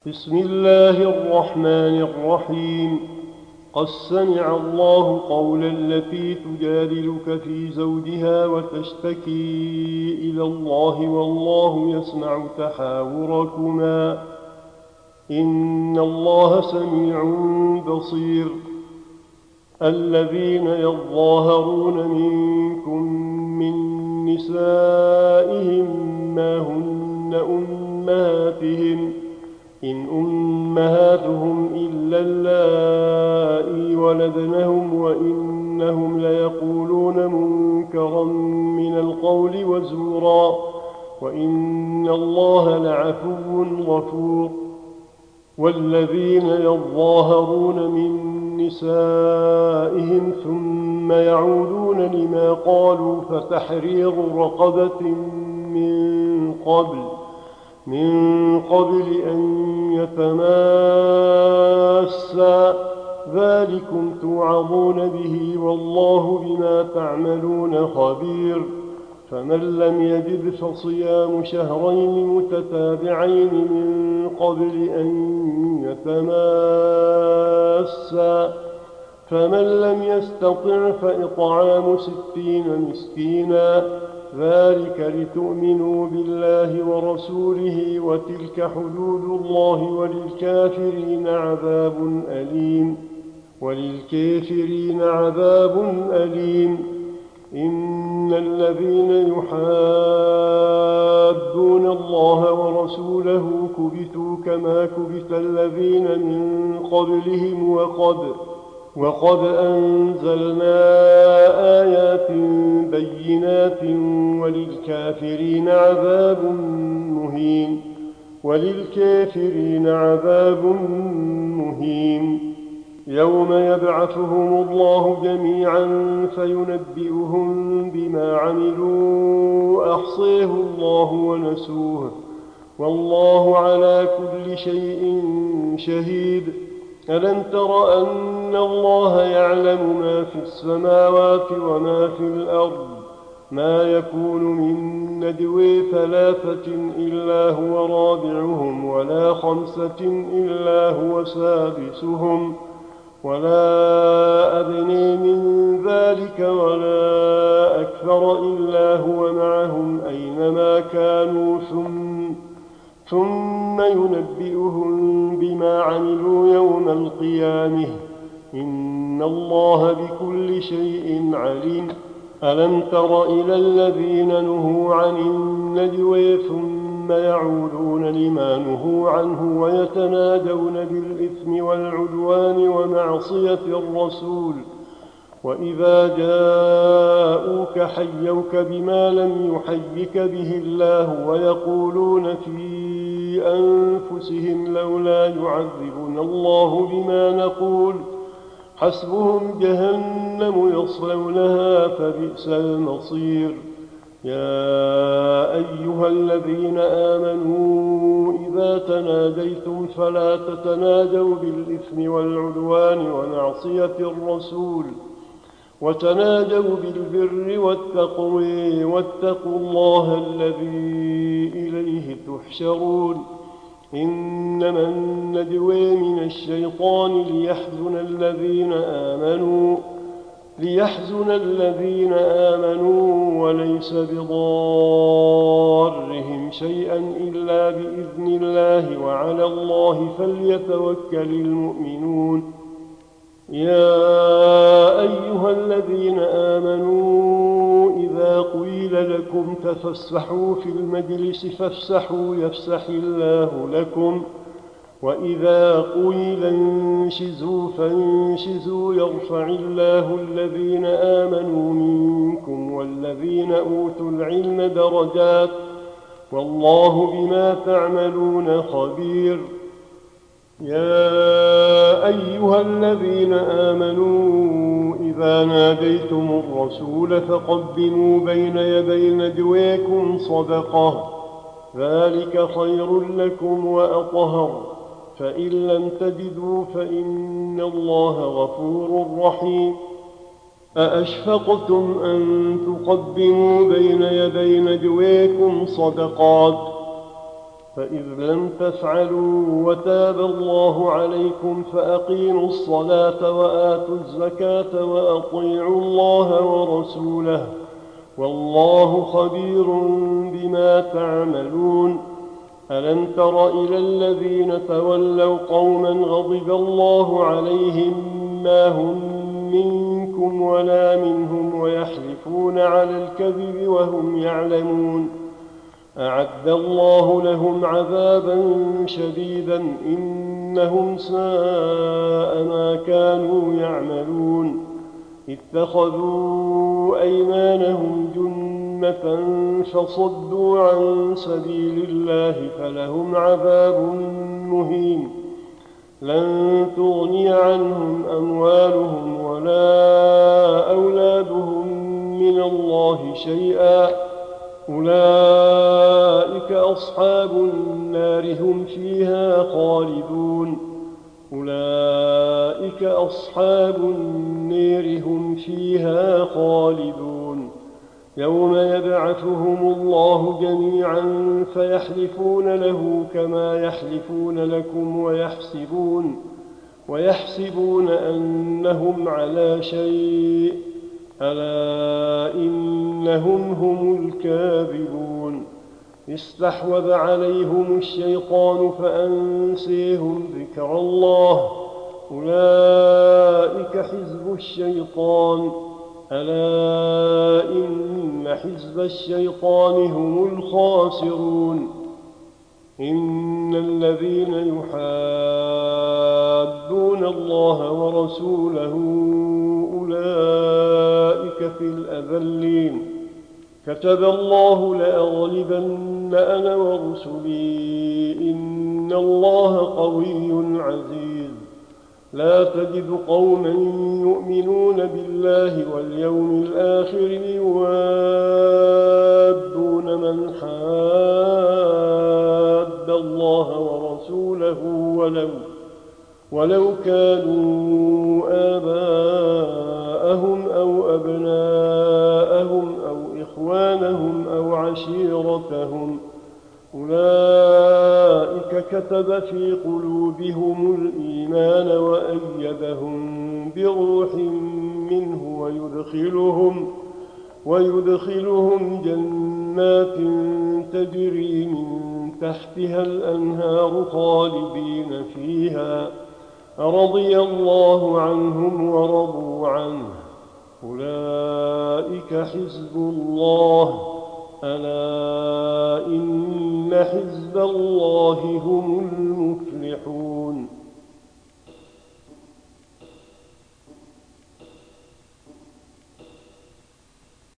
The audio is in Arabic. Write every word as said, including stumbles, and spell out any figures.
بسم الله الرحمن الرحيم. قد سمع الله قول التي تجادلك في زوجها وتشتكي إلى الله والله يسمع تحاوركما إن الله سميع بصير. الذين يظاهرون منكم من نسائهم ما هن أمهاتهم إن أمهاتهم إلا اللائي ولدنهم وإنهم ليقولون منكرا من القول وزورا وإن الله لعفو غفور. والذين يظاهرون من نسائهم ثم يعودون لما قالوا فتحرير رقبة من قبل من قبل أن يتماسا ذلكم توعظون به والله بما تعملون خبير. فمن لم يجد فصيام شهرين متتابعين من قبل أن يتماسا فمن لم يستطع فإطعام ستين مسكينا ذلك لتؤمنوا بالله ورسوله وتلك حدود الله وللكافرين عذاب أليم وللكافرين عذاب أليم. إن الذين يحادون الله ورسوله كبتوا كما كبت الذين من قبلهم وقد وقد أنزلنا آيات بينات وللكافرين عذاب مهين وللكافرين عذاب مهين. يوم يبعثهم الله جميعا فينبئهم بما عملوا أحصيه الله ونسوه والله على كل شيء شهيد. ألم تر أن الله يعلم ما في السماوات وما في الأرض ما يكون من ندوى ثلاثة إلا هو رابعهم ولا خمسة إلا هو سادسهم ولا أدنى من ذلك ولا أكثر إلا هو معهم أينما كانوا ثم, ثم ينبئهم بما عملوا يوم القيامة إن الله بكل شيء عليم. ألم تر إلى الذين نهوا عن النجوى ثم يعودون لما نهوا عنه ويتنادون بالإثم والعدوان ومعصية الرسول وإذا جاءوك حيوك بما لم يحيك به الله ويقولون في أنفسهم لولا يعذبنا الله بما نقول حسبهم جهنم يصلونها فبئس المصير. يا أيها الذين آمنوا إذا تناديتم فلا تتناجوا بالإثم والعدوان ومعصية الرسول وتناجوا بالبر والتقوى واتقوا الله الذي إليه تحشرون. إنما النجوى من الشيطان ليحزن الذين آمنوا ليحزن الذين آمنوا وليس بضارهم شيئا إلا بإذن الله وعلى الله فليتوكل المؤمنون. يا أيها الذين آمنوا إذا قيل لكم تفسحوا في المجلس فافسحوا يفسح الله لكم وإذا قيل انشزوا فانشزوا يرفع الله الذين آمنوا منكم والذين أوتوا العلم درجات والله بما تعملون خبير. يا أيها الذين آمنوا إذا ناديتم الرسول فقدموا بين يدي نجواكم صدقة ذلك خير لكم وأطهر فإن لم تجدوا فإن الله غفور رحيم. أأشفقتم أن تقدموا بين يدي نجواكم صدقات فإذ لم تفعلوا وتاب الله عليكم فأقيموا الصلاة وآتوا الزكاة وأطيعوا الله ورسوله والله خبير بما تعملون. ألم تر إلى الذين تولوا قوما غضب الله عليهم ما هم منكم ولا منهم ويحلفون على الكذب وهم يعلمون. أعد الله لهم عذابا شديدا إنهم ساء ما كانوا يعملون. اتخذوا أيمانهم جنة فصدوا عن سبيل الله فلهم عذاب مهين. لن تغني عنهم أموالهم ولا أولادهم من الله شيئا أولئك أصحاب النار هم فيها خالدون. أولئك أصحاب النار هم فيها خالدون. يوم يبعثهم الله جميعا فيحلفون له كما يحلفون لكم ويحسبون ويحسبون أنهم على شيء ألا إنهم هم الكاذبون. استحوذ عليهم الشيطان فأنسيهم ذكر الله أولئك حزب الشيطان ألا إن حزب الشيطان هم الخاسرون. إن الذين يحادون الله ورسوله أولئك في الأذلين. كتب الله لأغلبن أنا ورسلي إن الله قوي عزيز. لا تجد قوما يؤمنون بالله واليوم الآخر يوادون من حاد الله ورسوله ولو, ولو كانوا آباءهم أو أبناءهم أو إخوانهم أو عشيرتهم أولئك كتب في قلوبهم الإيمان وأيدهم بروح منه ويدخلهم, ويدخلهم جنات تجري من تحتها الأنهار خالدين فيها رضي الله عنهم ورضوا عنه. أولئك حزب الله ألا إن حزب الله هم المفلحون.